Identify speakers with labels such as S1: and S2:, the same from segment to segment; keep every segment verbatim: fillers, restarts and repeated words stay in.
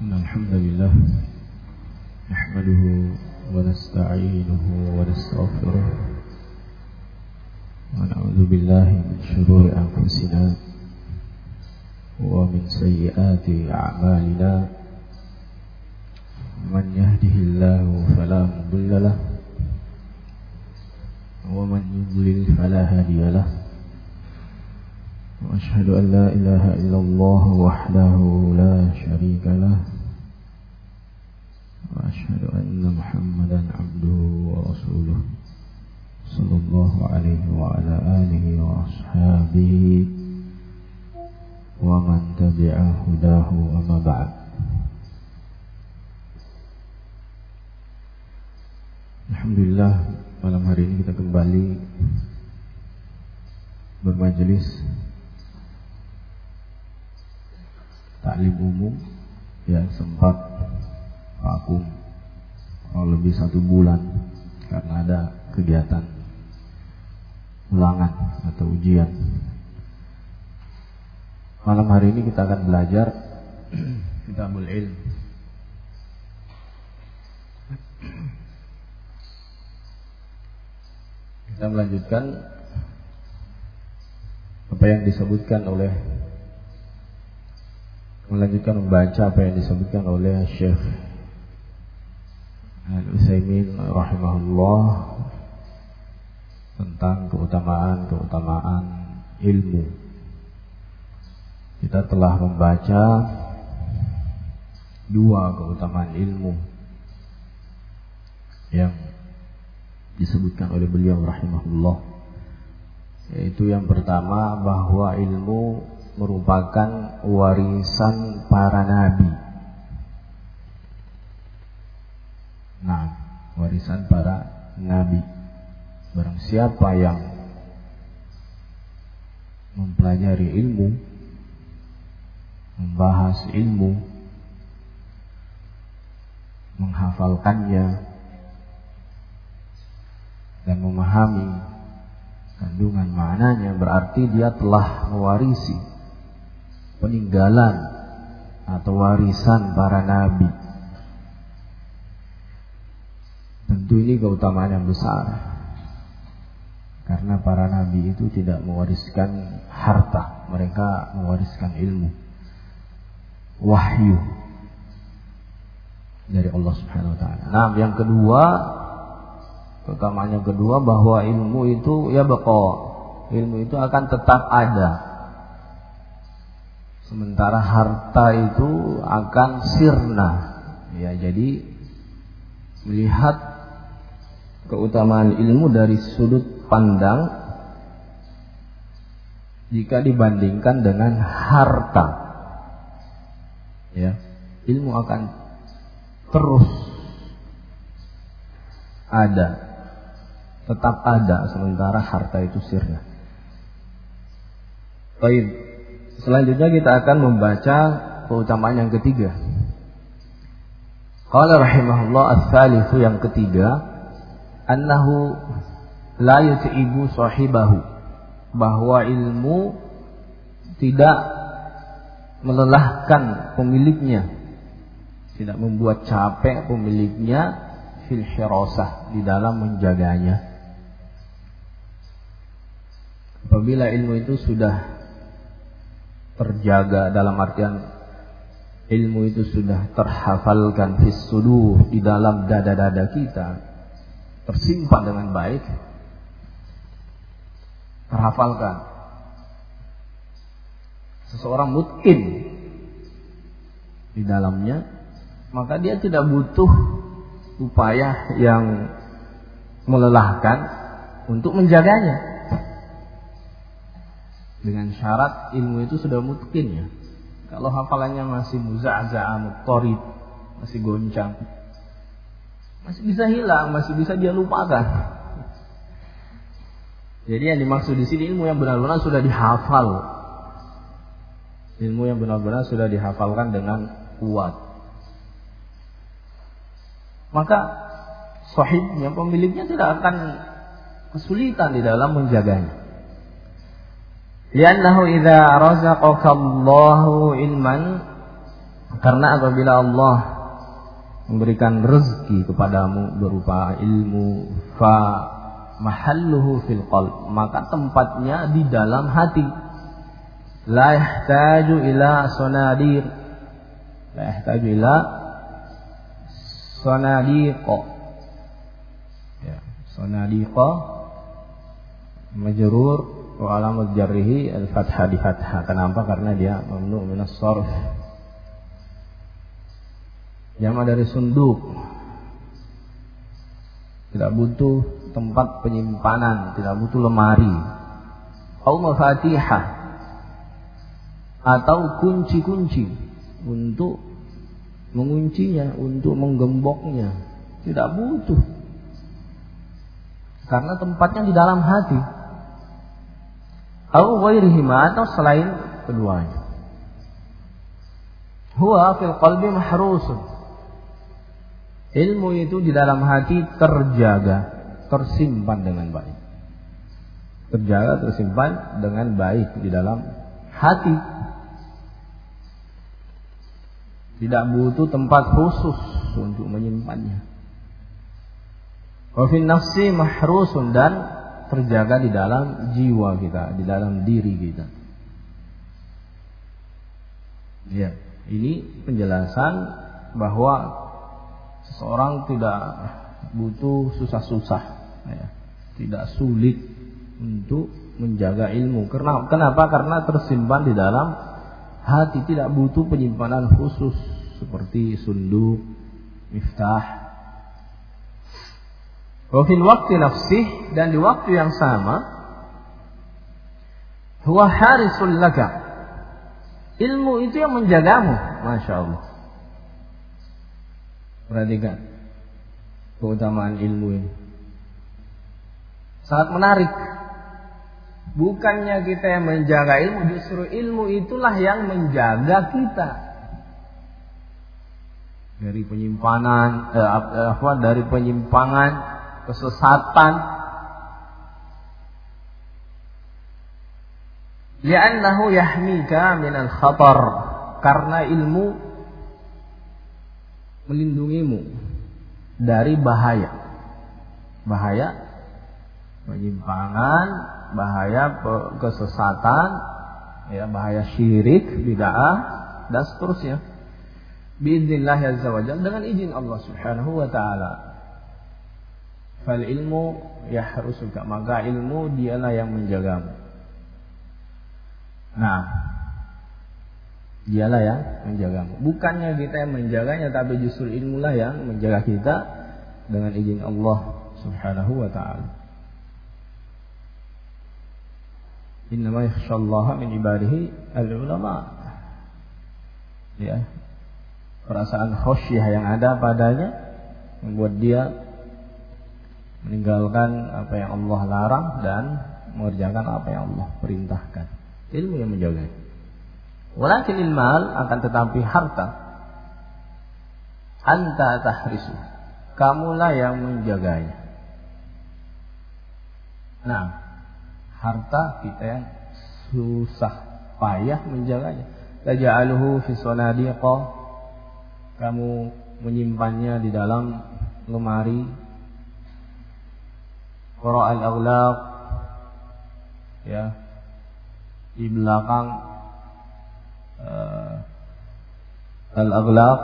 S1: إن الحمد لله نحمده ونستعينه ونستغفره ونعوذ بالله من شرور أنفسنا ومن سيئات أعمالنا من يهده الله فلا مضل له ومن يضلل فلا هادي له وأشهد أن لا إله إلا الله وحده لا شريك له وأشهد أن محمدا عبده ورسوله صلى الله عليه وعلى آله وأصحابه ومن تبع هداه أما بعد. Alhamdulillah, malam hari ini kita kembali bermajelis taklim umum yang sempat vakum kurang lebih satu bulan karena ada kegiatan ulangan atau ujian. Malam hari ini kita akan belajar Kitabul Ilm. Kita melanjutkan apa yang disebutkan oleh melanjutkan membaca apa yang disebutkan oleh Syekh Al-Utsaimin rahimahullah tentang keutamaan-keutamaan ilmu. Kita telah membaca dua keutamaan ilmu yang disebutkan oleh beliau rahimahullah, yaitu yang pertama bahwa ilmu merupakan warisan para nabi. Nah, warisan para nabi. Barang siapa yang mempelajari ilmu, membahas ilmu, menghafalkannya dan memahami kandungan maknanya, berarti dia telah mewarisi peninggalan atau warisan para nabi. Tentu ini keutamaan yang besar, karena para nabi itu tidak mewariskan harta, mereka mewariskan ilmu, wahyu dari Allah Subhanahu wa taala. Nah, yang kedua, keutamaan yang kedua bahwa ilmu itu ya baqa, ilmu itu akan tetap ada. Sementara harta itu akan sirna. Ya, jadi melihat keutamaan ilmu dari sudut pandang jika dibandingkan dengan harta, ya, ilmu akan terus ada, tetap ada, sementara harta itu sirna. Baik. Selanjutnya kita akan membaca keutamaan yang ketiga. Qala rahimahullah ats-tsalitsu, yang ketiga, annahu la yut'ibu sahibahu, bahwa ilmu tidak melelahkan pemiliknya, tidak membuat capek pemiliknya fil hirasah, di dalam menjaganya. Apabila ilmu itu sudah terjaga, dalam artian ilmu itu sudah terhafalkan fis sudur, di dalam dada-dada kita, tersimpan dengan baik, terhafalkan, seseorang mutqin di dalamnya, maka dia tidak butuh upaya yang melelahkan untuk menjaganya. Dengan syarat ilmu itu sudah mutqin, ya. Kalau hafalannya masih muza'za'a, muttarib, masih goncang, masih bisa hilang, masih bisa dia lupakan. Jadi yang dimaksud di sini ilmu yang benar-benar sudah dihafal, ilmu yang benar-benar sudah dihafalkan dengan kuat. Maka sahibnya, pemiliknya, tidak akan kesulitan di dalam menjaganya. Li'annahu idza razaqaka Allahu ilman Karena apabila Allah memberikan rezeki kepadamu berupa ilmu, fa mahalluhu fil qalb, maka tempatnya di dalam hati. La yahtaju ila sonadir, la yahtaju ila sonadiqo. Ya, sonadiqo majrur wa alamat jarrihi al-fathah di fathah. Kenapa? Karena dia mamnu min as-sarf. Jama dari sunduk. Tidak butuh tempat penyimpanan, tidak butuh lemari. Au mafatihah, atau kunci-kunci untuk menguncinya, untuk menggemboknya. Tidak butuh. Karena tempatnya di dalam hati. Au ghairihima, atau selain keduanya. Huwa fil qalbi mahrusun. Ilmu itu di dalam hati terjaga, tersimpan dengan baik. Terjaga, tersimpan dengan baik di dalam hati. Tidak butuh tempat khusus untuk menyimpannya. Wa fi nafsi mahrusun, dan terjaga di dalam jiwa kita, di dalam diri kita. Ya, ini penjelasan bahwa seseorang tidak butuh susah-susah, ya, tidak sulit untuk menjaga ilmu. Karena kenapa? Karena tersimpan di dalam hati, tidak butuh penyimpanan khusus seperti sunduk, miftah. Wa fil waqti nafsih, dan di waktu yang sama, huwa harisul laka. Ilmu itu yang menjagamu, masya Allah. Perhatikan keutamaan ilmu ini. Sangat menarik. Bukannya kita yang menjaga ilmu, justru ilmu itulah yang menjaga kita dari penyimpanan, eh, apa, dari penyimpangan, kesesatan. Li'annahu yahmika minal khatar, karena ilmu melindungimu dari bahaya. Bahaya penyimpangan, bahaya kesesatan, ya, bahaya syirik, bid'ah, dan seterusnya. Biiznillah azza wa jalla, dengan izin Allah Subhanahu wa taala. Fal ilmu yahrusuka, maka ilmu dialah yang menjagamu. Nah, dialah yang menjagamu. Bukannya kita yang menjaganya, tapi justru ilmulah yang menjaga kita dengan izin Allah Subhanahu wa taala. Innama yakhshallaha min ibadihi al-ulama. Ya. Perasaan khasyah yang ada padanya membuat dia meninggalkan apa yang Allah larang dan mengerjakan apa yang Allah perintahkan. Ilmu yang menjaganya. Walakin ilmal, akan tetapi harta, anta tahrisu, kamulah yang menjaganya. Nah, harta kita yang susah payah menjaganya. Taj'aluhu fi sanadiqa, kamu menyimpannya di dalam lemari. Qara al-aghlaq, ya, di belakang uh, al-aghlaq.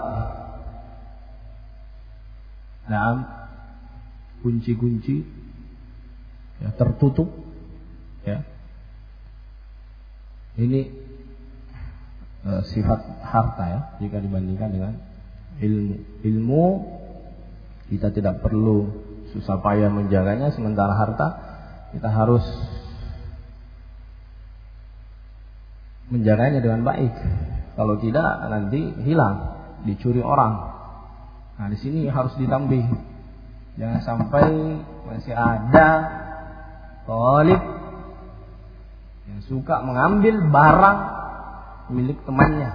S1: Naam, kunci-kunci, ya, tertutup, ya. Ini uh, sifat harta, ya, jika dibandingkan dengan ilmu. Ilmu kita tidak perlu susah payah menjaganya, sementara harta kita harus menjaganya dengan baik. Kalau tidak nanti hilang, dicuri orang. Nah, di sini harus ditambih. Jangan sampai masih ada talib yang suka mengambil barang milik temannya.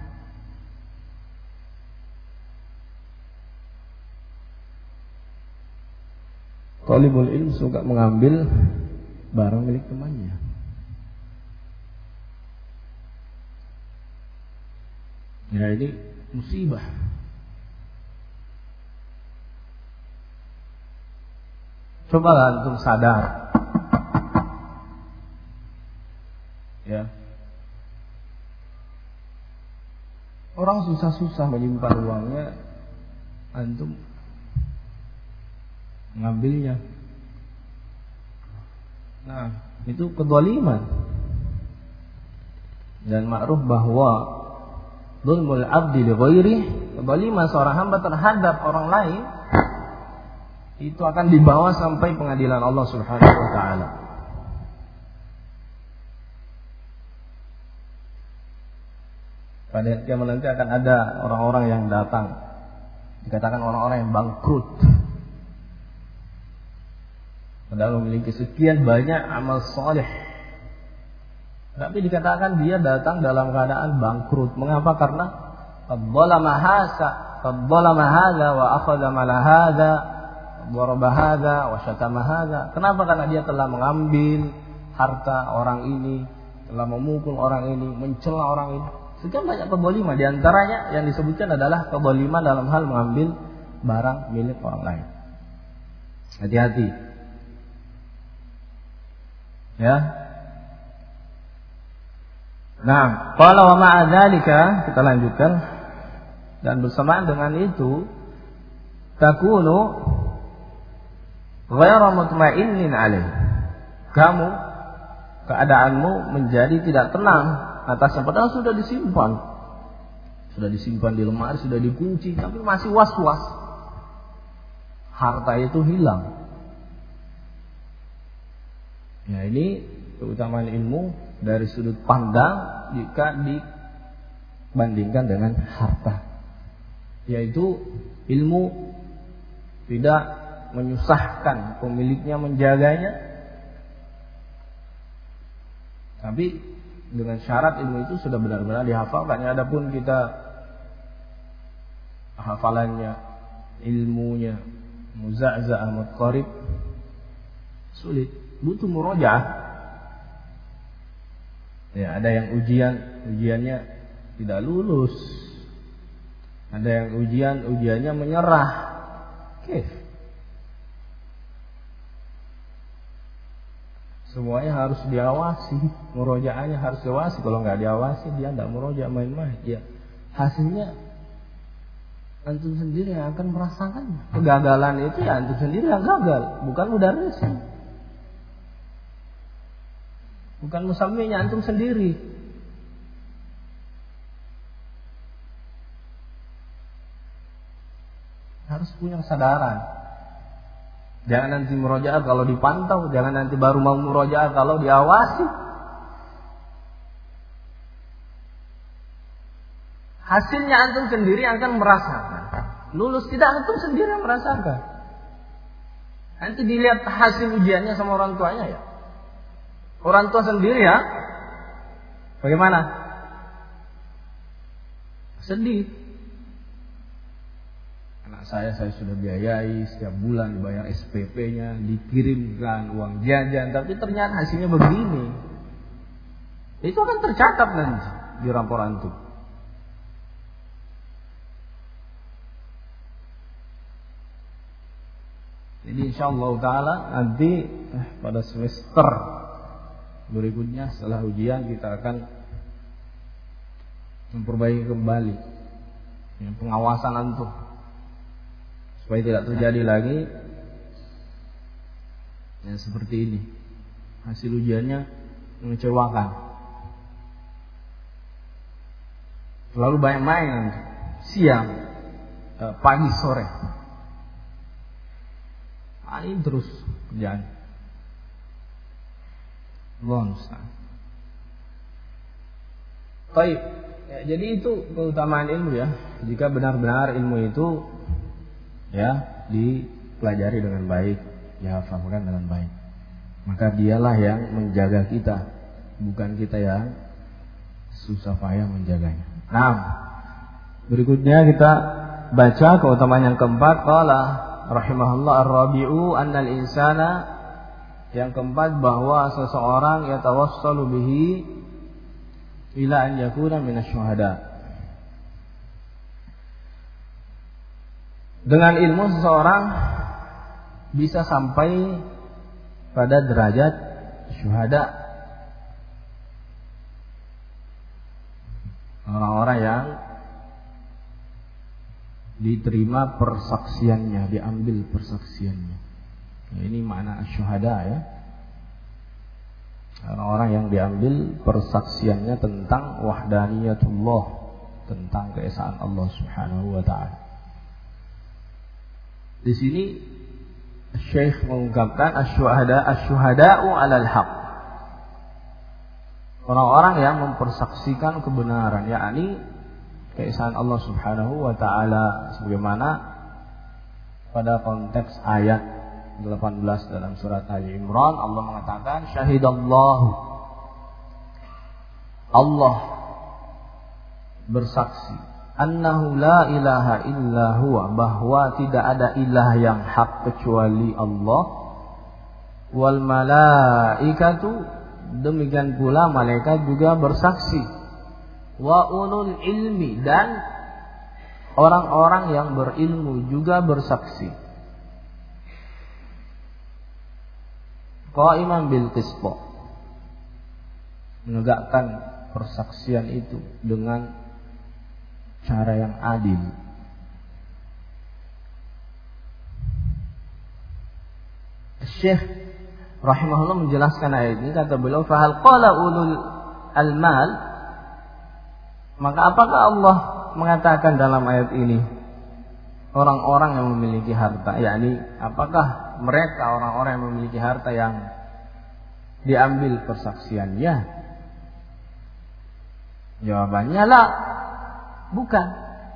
S1: Talibul ilm suka mengambil barang milik temannya. Ya, ini musibah. Cobalah antum sadar. Ya. Orang susah-susah menyimpan uangnya, antum mengambilnya. Nah, itu kezaliman. Dan ma'ruf bahwa dzulmul 'abdi li ghairi, kezaliman seorang hamba terhadap orang lain itu akan dibawa sampai pengadilan Allah Subhanahu wa taala. Pada kiamat nanti akan ada orang-orang yang datang, dikatakan orang-orang yang bangkrut, padahal memiliki sekian banyak amal soleh, tapi dikatakan dia datang dalam keadaan bangkrut. Mengapa? Karena fadzalama hadza fadzalama hadza wa akhadha mala hadza daraba hadza wa syatama hadza. Kenapa? Karena dia telah mengambil harta orang ini, telah memukul orang ini, mencela orang ini. Sekian banyak kezaliman, di antaranya yang disebutkan adalah kezaliman dalam hal mengambil barang milik orang lain. Hati-hati. Ya. Nah, qala wa ma'a dzalika, kita lanjutkan. Dan bersamaan dengan itu, takunu ghairu mutmainnin alaih. Kamu keadaanmu menjadi tidak tenang atasnya, padahal sudah disimpan. Sudah disimpan di lemari, sudah dikunci, tapi masih was-was. Harta itu hilang. Ya, ini keutamaan ilmu dari sudut pandang jika dibandingkan dengan harta. Yaitu ilmu tidak menyusahkan pemiliknya menjaganya, tapi dengan syarat ilmu itu sudah benar-benar dihafalkan. Adapun kita hafalannya, ilmunya muza'za'ah mutqarib, sulit, butuh murojaah. Ya, ada yang ujian ujiannya tidak lulus, ada yang ujian ujiannya menyerah. Oke. Semuanya harus diawasi, murojaahnya harus diawasi. Kalau nggak diawasi, dia tidak murojaah, main-main. Ya, hasilnya antum sendiri yang akan merasakan. Kegagalan itu ya antum sendiri yang gagal, bukan mudarrisnya, bukan musamminya, antum sendiri. Harus punya kesadaran. Jangan nanti murojaah kalau dipantau, jangan nanti baru mau murojaah kalau diawasi. Hasilnya antum sendiri akan merasakan. Lulus tidak, antum sendiri yang merasakan. Nanti dilihat hasil ujiannya sama orang tuanya ya. Orang tua sendiri ya, bagaimana? Sedih. Anak saya saya sudah biayai, setiap bulan dibayar S P P-nya, dikirimkan uang jajan, tapi ternyata hasilnya begini. Itu akan tercatat nanti di rapor antum. Jadi insyaallah taala nanti eh, pada semester berikutnya setelah ujian kita akan memperbaiki kembali ya, pengawasan antum, supaya tidak terjadi lagi yang seperti ini. Hasil ujiannya mengecewakan. Terlalu banyak main, siang, pagi, sore. Ah, ini terus kerjaan. Allah musta'an. Baik, ya, jadi itu keutamaan ilmu ya. Jika benar-benar ilmu itu ya dipelajari dengan baik, dihafalkan dengan baik, maka dialah yang menjaga kita, bukan kita yang susah payah menjaganya. Nah, berikutnya kita baca keutamaan yang keempat. Qala rahimahullah ar-rabi'u annal insana, yang keempat bahwa seseorang yatawassalu bihi ila an yakuna minasyuhada, Dengan ilmu seseorang bisa sampai pada derajat syuhada. Orang-orang yang diterima persaksiannya, diambil persaksiannya. Ya, ini makna syuhada ya. Orang-orang yang diambil persaksiannya tentang wahdaniyatullah, tentang keesaan Allah Subhanahu wa taala. Di sini Syekh mengungkapkan asyuhada asyuhada'u 'alal haq. Orang-orang yang mempersaksikan kebenaran, yakni keesaan Allah Subhanahu wa taala sebagaimana pada konteks ayat delapan belas dalam surat Ali Imran, Allah mengatakan syahidallahu, Allah bersaksi, annahu la ilaha illa huwa, bahwa tidak ada ilah yang hak kecuali Allah, wal malaikatu, demikian pula malaikat juga bersaksi, wa ulul ilmi, dan orang-orang yang berilmu juga bersaksi, qaiman bil qisth, menegakkan persaksian itu dengan cara yang adil. Syekh rahimahullah menjelaskan ayat ini, kata beliau, fahal qala ulul al-mal, maka apakah Allah mengatakan dalam ayat ini orang-orang yang memiliki harta, yakni apakah mereka orang-orang yang memiliki harta yang diambil persaksiannya? Jawabannya lah, bukan.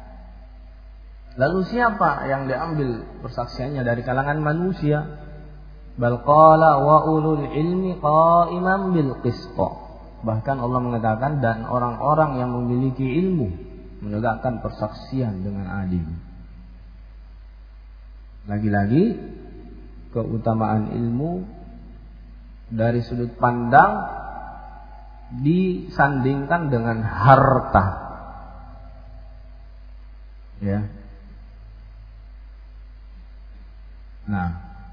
S1: Lalu siapa yang diambil persaksiannya dari kalangan manusia? Bal qala wa ulul ilmi qaiman bil qisth. Bahkan Allah mengatakan dan orang-orang yang memiliki ilmu menegakkan persaksian dengan adil. Lagi-lagi keutamaan ilmu dari sudut pandang disandingkan dengan harta. Ya. Nah,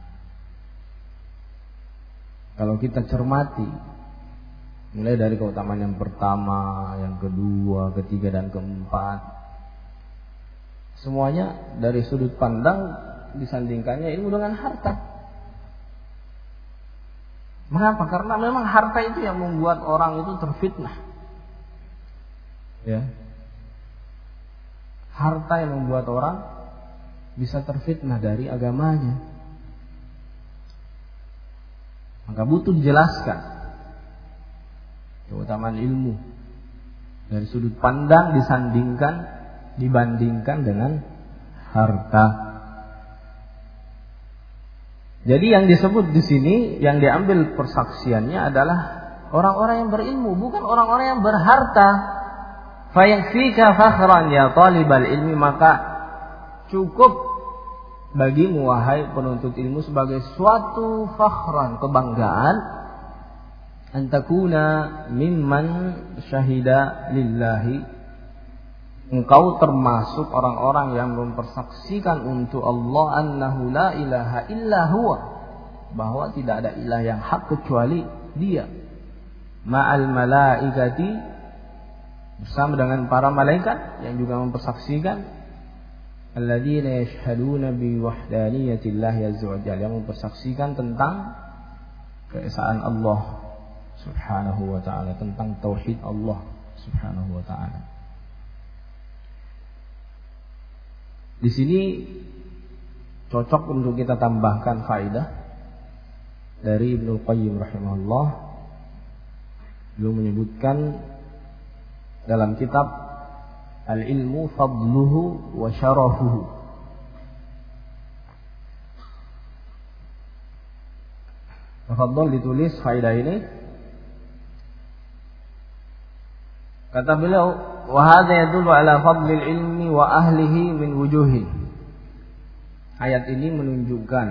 S1: kalau kita cermati mulai dari keutamaan yang pertama, yang kedua, ketiga dan keempat, semuanya dari sudut pandang disandingkannya ilmu dengan harta. Mengapa? Karena memang harta itu yang membuat orang itu terfitnah. Ya. Harta yang membuat orang bisa terfitnah dari agamanya. Maka butuh dijelaskan keutamaan ilmu dari sudut pandang disandingkan, dibandingkan dengan harta. Jadi yang disebut di sini, yang diambil persaksiannya adalah orang-orang yang berilmu, bukan orang-orang yang berharta. Fayakfika fakhran ya talibal ilmi, maka cukup bagimu wahai penuntut ilmu sebagai suatu fakhran, kebanggaan, antakuna mimman syahida lillahi, engkau termasuk orang-orang yang mempersaksikan untuk Allah annahu la ilaha illa huwa, bahwa tidak ada ilah yang hak kecuali Dia, ma'al malaikati, bersama dengan para malaikat yang juga mempersaksikan, alladzina yashhaduna bi wahdaniyatillah azza wa jalla, yang mempersaksikan tentang keesaan Allah Subhanahu wa taala, tentang tauhid Allah Subhanahu wa taala. Di sini cocok untuk kita tambahkan faedah dari Ibnu Qayyim rahimahullah. Beliau menyebutkan dalam kitab Al-Ilmu Fadluhu wa Syarafuhu, tafadhol ditulis faedah ini. Kata beliau, wa hadza yadullu ala fadlil ilmi wa ahlihi min wujuhin. Ayat ini menunjukkan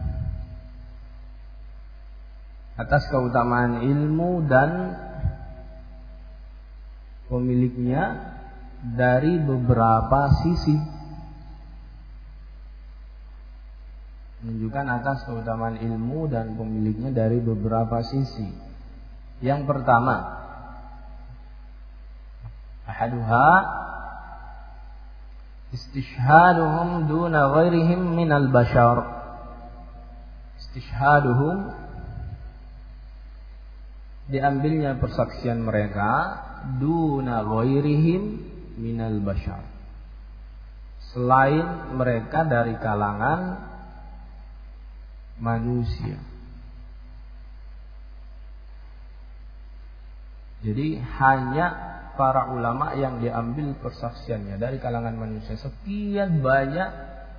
S1: atas keutamaan ilmu dan pemiliknya dari beberapa sisi. menunjukkan atas keutamaan ilmu dan pemiliknya dari beberapa sisi. Yang pertama, ahaduha istishhaduhum duna ghairihim minal bashar. Istishhaduhum, diambilnya persaksian mereka duna ghairihim minal bashar, selain mereka dari kalangan manusia. Jadi hanya para ulama yang diambil persaksiannya dari kalangan manusia. Sekian banyak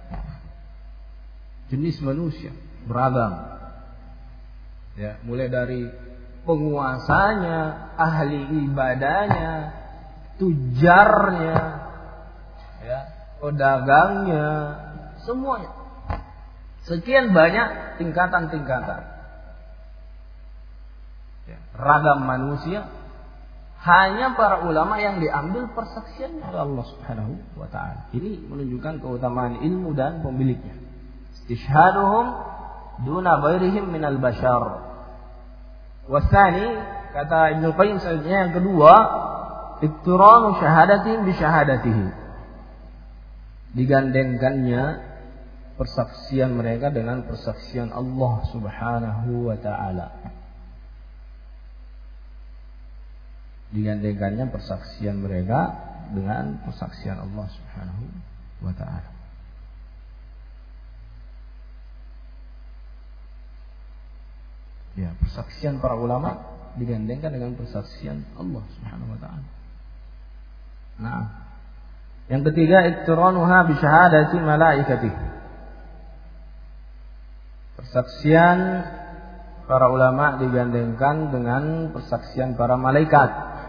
S1: jenis manusia, beragam. Ya, mulai dari penguasanya, ahli ibadahnya, tujarnya, ya, pedagangnya, semuanya. Sekian banyak tingkatan-tingkatan. Ya, ragam manusia, hanya para ulama yang diambil persaksiannya oleh Allah Subhanahu wa taala. Ini menunjukkan keutamaan ilmu dan pemiliknya. Istishhaduhum duna ghairihim minal bashar. Wasani, kata Ibnu Qayyim selanjutnya yang kedua, iqtiranu syahadatihim bi syahadatihi. Digandengkannya persaksian mereka dengan persaksian Allah Subhanahu wa taala. Digandengkannya persaksian mereka dengan persaksian Allah Subhanahu wa taala. Ya, persaksian para ulama digandengkan dengan persaksian Allah Subhanahu wa taala. Nah, yang ketiga, iqtiranuha bi syahadati malaikatih. Persaksian para ulama digandengkan dengan persaksian para malaikat.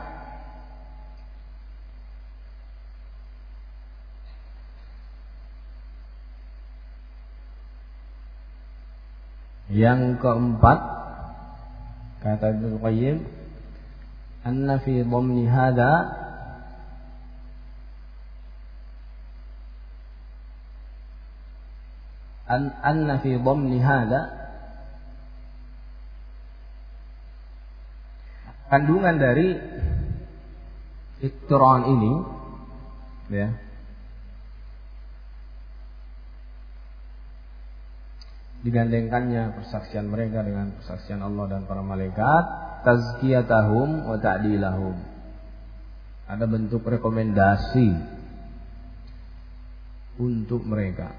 S1: Yang keempat, kata Ibnu Qayyim, anna fi dhamni hadha an anna fi dhamni hadha, kandungan dari iqtiran ini, ya, digandengkannya persaksian mereka dengan persaksian Allah dan para malaikat, tazkiyatahum wa ta'dilahum. Ada bentuk rekomendasi untuk mereka.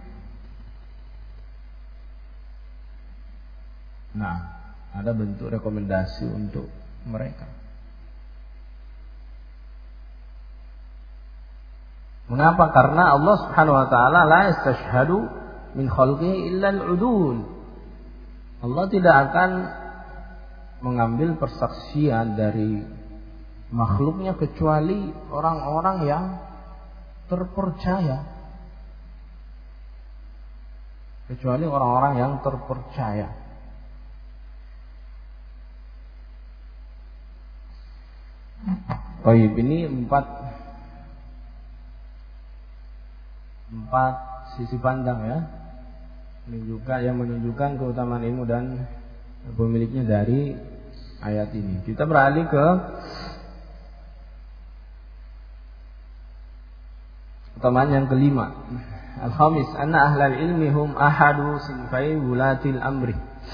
S1: Nah, ada bentuk rekomendasi untuk mereka. Mengapa? Karena Allah Subhanahu wa taala la yastashhadu min khalqihi illa al-udul. Allah tidak akan mengambil persaksian dari makhluknya kecuali orang-orang yang terpercaya. Kecuali orang-orang yang terpercaya. Baik, ini empat empat sisi pandang, ya, menunjukkan yang menunjukkan keutamaan ilmu dan pemiliknya dari ayat ini. Kita beralih ke keutamaan yang kelima. Al-khamis, anna ahlal ilmi hum ahadu sinfai wulatil amri.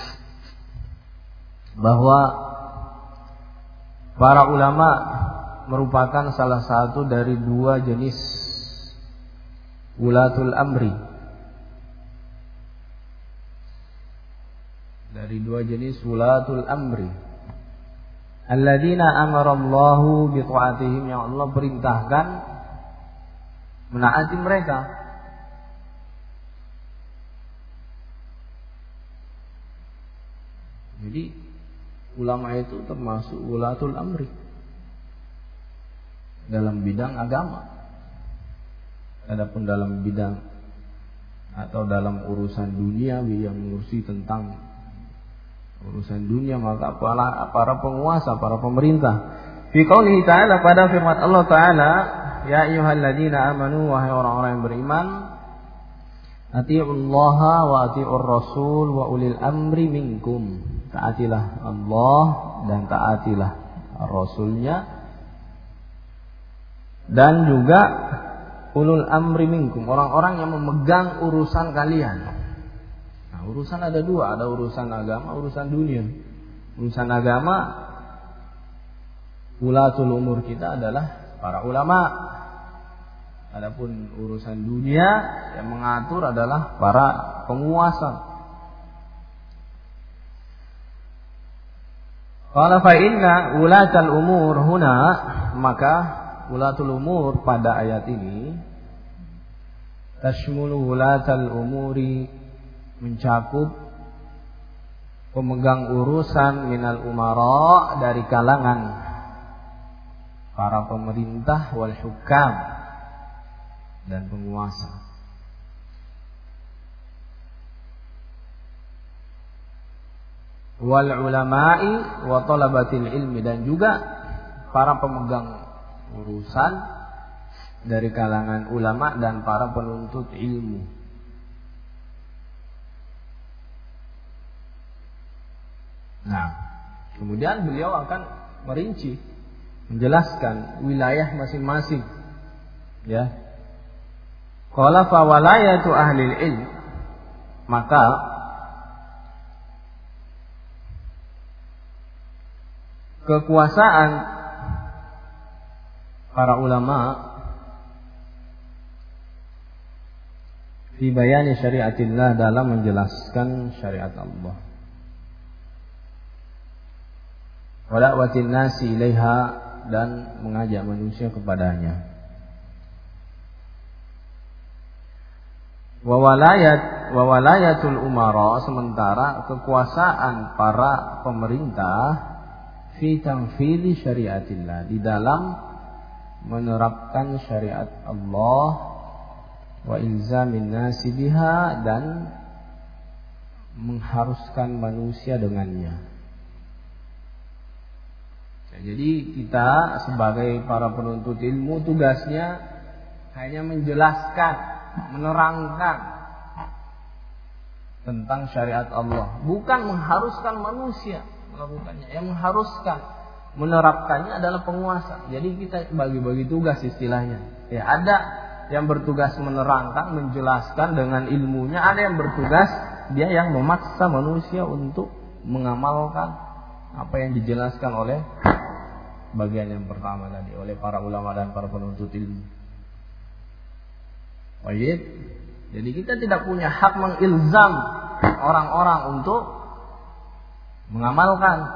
S1: Bahwa para ulama merupakan salah satu dari dua jenis wulatul amri, dari dua jenis wulatul amri, alladzina amarallahu bi ta'atihim, yang Allah perintahkan menaati mereka. Jadi ulama itu termasuk wulatul amri dalam bidang agama. Adapun dalam bidang atau dalam urusan dunia yang mengurusi tentang urusan dunia, maka para, para penguasa, para pemerintah. Fi qoulihi ta'ala, pada firman Allah Ta'ala, ya ayyuhalladzina amanu, wahai orang-orang yang beriman, Atiullaha wa atiur rasul wa ulil amri minkum. Taatilah Allah dan taatilah Rasulnya dan juga ulul amri minkum, orang-orang yang memegang urusan kalian. Nah, urusan ada dua, ada urusan agama, urusan dunia. Urusan agama, ulatul umur kita adalah para ulama. Adapun urusan dunia yang mengatur adalah para penguasa. Qala fa inna ulatal umur huna, maka ulatul umur pada ayat ini tashmulu ulatal umuri, mencakup pemegang urusan minal umara, dari kalangan para pemerintah, wal hukam, dan penguasa. Wal ulama'i wa talabatil ilmi, dan juga para pemegang urusan dari kalangan ulama dan para penuntut ilmu. Nah, kemudian beliau akan merinci, menjelaskan wilayah masing-masing. Ya. Qala fa walayatu ahli ilm, maka kekuasaan para ulama fi bayani syariatillah, dalam menjelaskan syariat Allah, wa da'watin nasi ilaiha, dan mengajak manusia kepadanya. Wa walayat wa walayatul umara, sementara kekuasaan para pemerintah fi tanfidhi syariatillah, di dalam menerapkan syariat Allah, wa ilzamin nasi biha, dan mengharuskan manusia dengannya. Ya, jadi kita sebagai para penuntut ilmu tugasnya hanya menjelaskan, menerangkan tentang syariat Allah, bukan mengharuskan manusia melakukannya. Yang mengharuskan, menerapkannya adalah penguasa. Jadi kita bagi-bagi tugas istilahnya. Ya, ada yang bertugas menerangkan, menjelaskan dengan ilmunya, ada yang bertugas dia yang memaksa manusia untuk mengamalkan apa yang dijelaskan oleh bagian yang pertama tadi, oleh para ulama dan para penuntut ilmu. Baik. Jadi kita tidak punya hak mengilzam orang-orang untuk mengamalkan.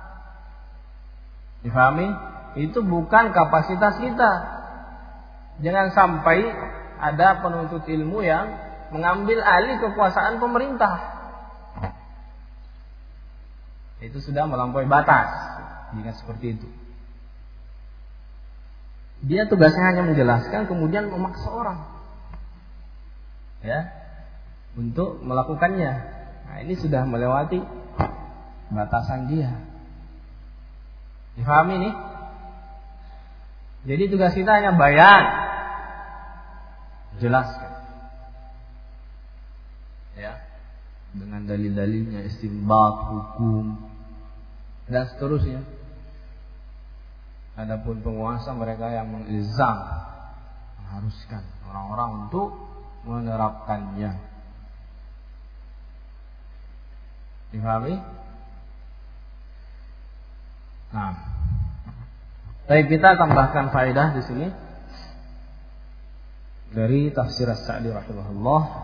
S1: Difahami? Itu bukan kapasitas kita. Jangan sampai ada penuntut ilmu yang mengambil alih kekuasaan pemerintah. Itu sudah melampaui batas jika seperti itu. Dia tugasnya hanya menjelaskan, kemudian memaksa orang, ya, untuk melakukannya. Nah, ini sudah melewati batasan dia. Difahami nih? Jadi tugas kita hanya bayan, jelaskan, ya, dengan dalil-dalilnya, istinbat, hukum, dan seterusnya. Adapun penguasa, mereka yang mengilzam, mengharuskan orang-orang untuk menerapkannya. Difahami? Nah, baik, kita tambahkan faedah di sini dari tafsir As-Sa'di rahimahullah.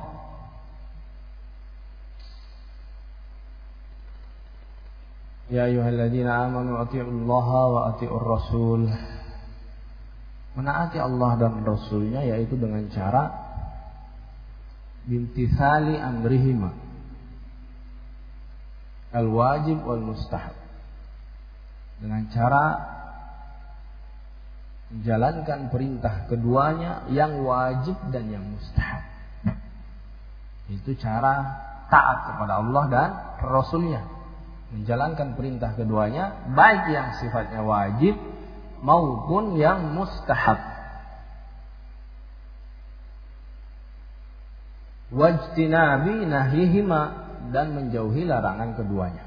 S1: Ya ayyuhalladzina amanu athi'ullaha wa athi'ur rasul. Menaati Allah dan Rasulnya, yaitu dengan cara bimtithali amrihima, al-wajib wal mustahab, dengan cara menjalankan perintah keduanya, yang wajib dan yang mustahab. Itu cara taat kepada Allah dan Rasulnya, menjalankan perintah keduanya, baik yang sifatnya wajib maupun yang mustahab. wajtinabi nahyihima, dan menjauhi larangan keduanya.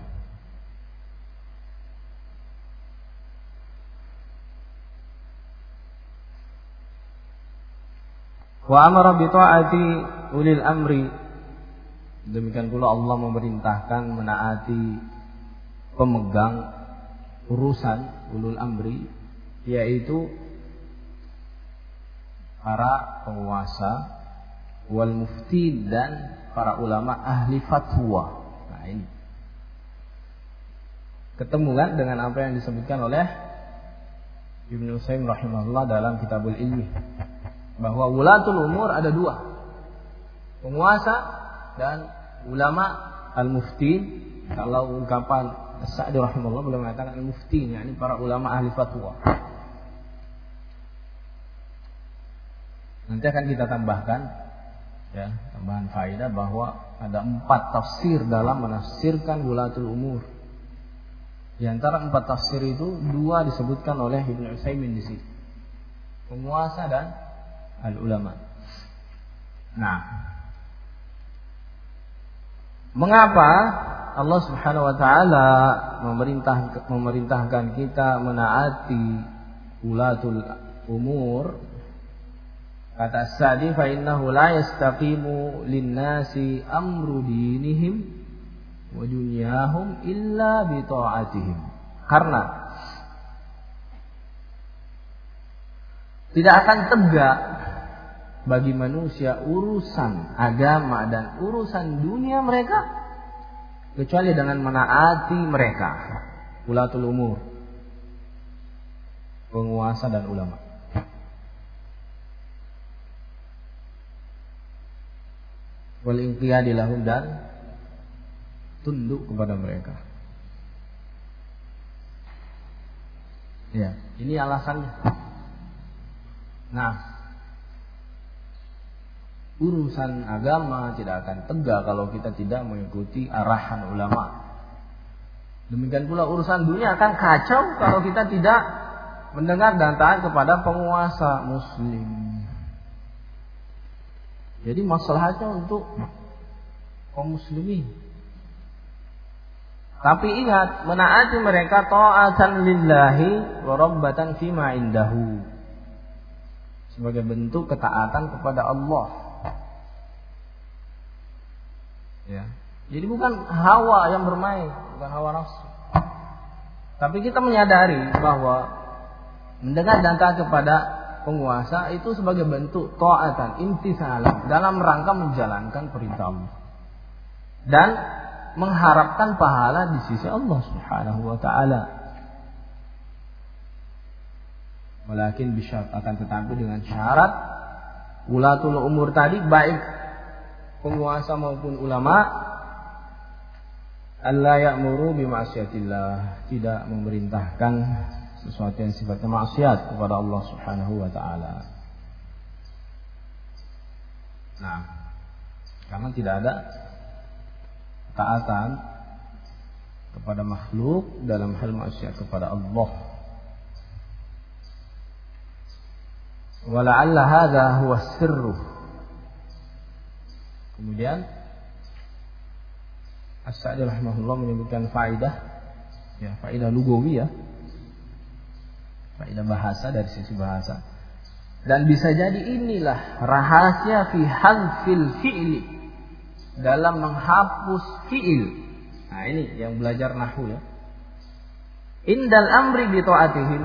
S1: Wa amara bi ta'ati ulil amri, demikian pula Allah memerintahkan menaati pemegang urusan ulul amri, yaitu para penguasa, wal mufti, dan para ulama ahli fatwa. Nah ini ketemu kan dengan apa yang disebutkan oleh Ibnu Utsaimin rahimahullah dalam Kitabul Ilmi, bahwa wulatul umur ada dua, penguasa dan ulama al-mufti. Kalau ungkapan As-Sa'di rahimahullah boleh mengatakan al-mufti, yakni para ulama ahli fatwa. Nanti akan kita tambahkan, ya, tambahan faedah bahwa ada empat tafsir dalam menafsirkan wulatul umur. Di antara empat tafsir itu, dua disebutkan oleh Ibnu Utsaimin di sini, penguasa dan al-ulama. Nah, mengapa Allah Subhanahu wa taala memerintah memerintahkan kita menaati ulatul umur? Kata Sa'di, fa innahu la yastaqimu lin-nasi amru dinihim wa dunyahum illa bi ta'atihim. Karena tidak akan tegak bagi manusia urusan agama dan urusan dunia mereka kecuali dengan menaati mereka, ulatul umur, penguasa dan ulama. Wal inqiyadi lahum, dan tunduk kepada mereka. Ya, ini alasannya. Nah, urusan agama tidak akan tegak kalau kita tidak mengikuti arahan ulama. Demikian pula urusan dunia akan kacau kalau kita tidak mendengar dan taat kepada penguasa muslim. Jadi masalahnya untuk kaum muslimin. Tapi ingat, menaati mereka ta'atan lillahi wa rabbatan fima indahu, sebagai bentuk ketaatan kepada Allah. Ya. Jadi bukan hawa yang bermain, bukan hawa nafsu. Tapi kita menyadari bahwa mendengar dan taat kepada penguasa itu sebagai bentuk ta'atan, imtisalan, dalam rangka menjalankan perintah Allah dan mengharapkan pahala di sisi Allah Subhanahu wa taala. Walakin bisyarat, akan tetapi dengan syarat ulatul umur tadi, baik penguasa maupun ulama, alla ya'muru bi ma'siyatillah, tidak memerintahkan sesuatu yang sifatnya maksiat kepada Allah Subhanahu wa taala. Nah, karena tidak ada taatan kepada makhluk dalam hal maksiat kepada Allah. Wala'alla hadza huwa sirru. Kemudian As-Sa'di rahimahullah menyebutkan faidah, ya, faidah lugawi, ya, faidah bahasa dari sisi bahasa. Dan bisa jadi inilah rahasia fi hadfil fi'li, dalam menghapus fi'il. Nah, ini yang belajar nahwu, ya. Indal amri bi ta'atihim,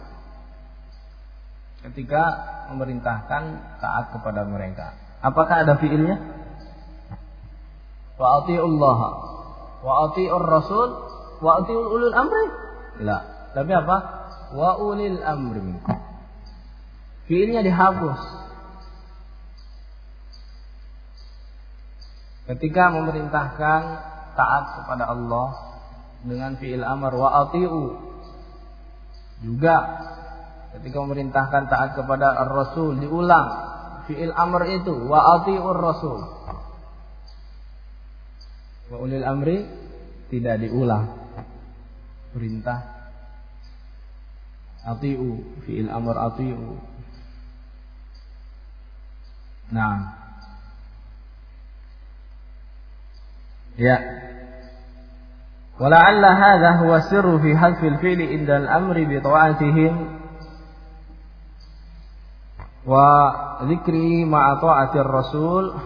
S1: ketika memerintahkan taat kepada mereka. Apakah ada fi'ilnya? Wa ati'ullah wa ati'ur rasul wa ati'ul ulul amri? La. Tapi apa? Wa ulil amri minkum. Fi'ilnya dihapus. Ketika memerintahkan taat kepada Allah dengan fi'il amr wa ati'u, juga ketika memerintahkan taat kepada ar-rasul diulang fi'il amr itu, wa ati'ur rasul. Wa ulil amri tidak diulang. Perintah ati'u, fi'il amr ati'u. Nah, Ya. Wala'alla hadha huwa sirru fi hadfil fi'li indal amri bi ta'atihim wa dzikri ma'a ta'atir rasul.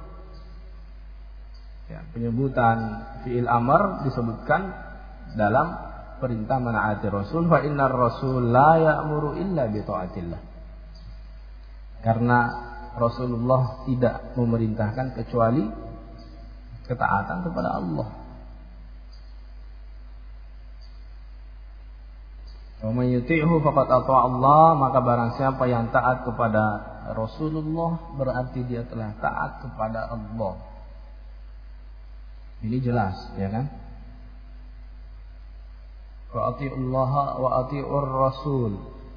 S1: Ya, penyebutan fi'il amr disebutkan dalam perintah menaati rasul, fa innar rasul la ya'muru illa bi ta'atillah. Karena Rasulullah tidak memerintahkan kecuali ketaatan kepada Allah. Wa man yuti'hu faqad ata'a Allah, maka barang siapa yang taat kepada Rasulullah berarti dia telah taat kepada Allah. Ini jelas, ya kan? Wa ati'ullaha wa ati'ur rasul.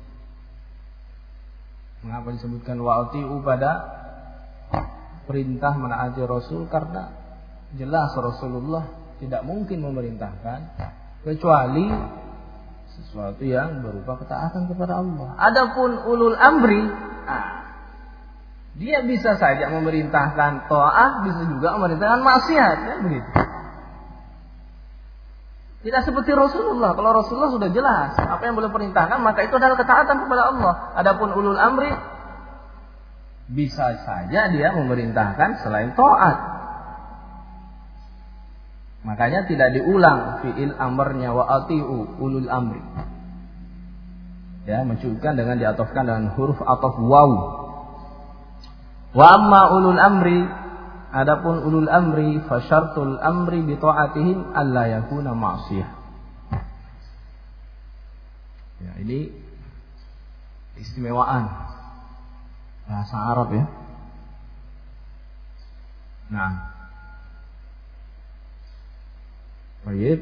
S1: Mengapa disebutkan wa ati'u pada perintah menaati Rasul? Karena jelas Rasulullah tidak mungkin memerintahkan kecuali sesuatu yang berupa ketaatan kepada Allah. Adapun ulul amri, nah, dia bisa saja memerintahkan taat, bisa juga memerintahkan maksiat, ya begitu. Tidak seperti Rasulullah. Kalau Rasulullah sudah jelas apa yang boleh perintahkan, maka itu adalah ketaatan kepada Allah. Adapun ulul amri, bisa saja dia memerintahkan selain taat. Makanya tidak diulang fi'il amrnya wa ati'u ulul amri. Ya, mencukupkan dengan diatofkan dengan huruf ataf waw. Wa amma ulul amri, adapun ulul amri fa syartul amri bi ta'atihim alla yakuna ma'siyah. Ya, ini istimewaan bahasa Arab ya. Nah. Baik.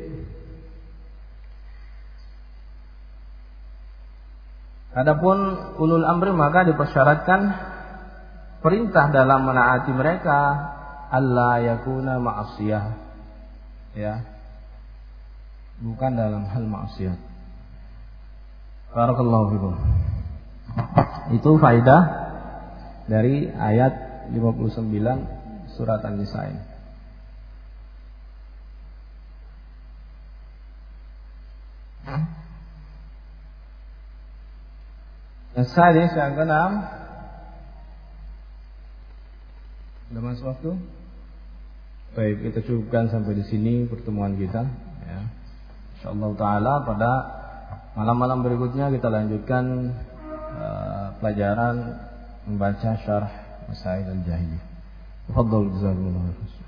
S1: Adapun ulul amri maka dipersyaratkan perintah dalam menaati mereka alla yakuna ma'asiyah, ya, bukan dalam hal maksiat. Barakallahu fikum. Itu faedah dari ayat lima puluh sembilan surat An-Nisa ini. As-sadis yang keenam. Sudah masuk waktu? Baik, kita cukupkan sampai di sini pertemuan kita, ya. Insyaallah taala pada malam-malam berikutnya kita lanjutkan uh, pelajaran membaca syarah Masail al-Jahiliyah. Tafadhal jazakumullah khairan.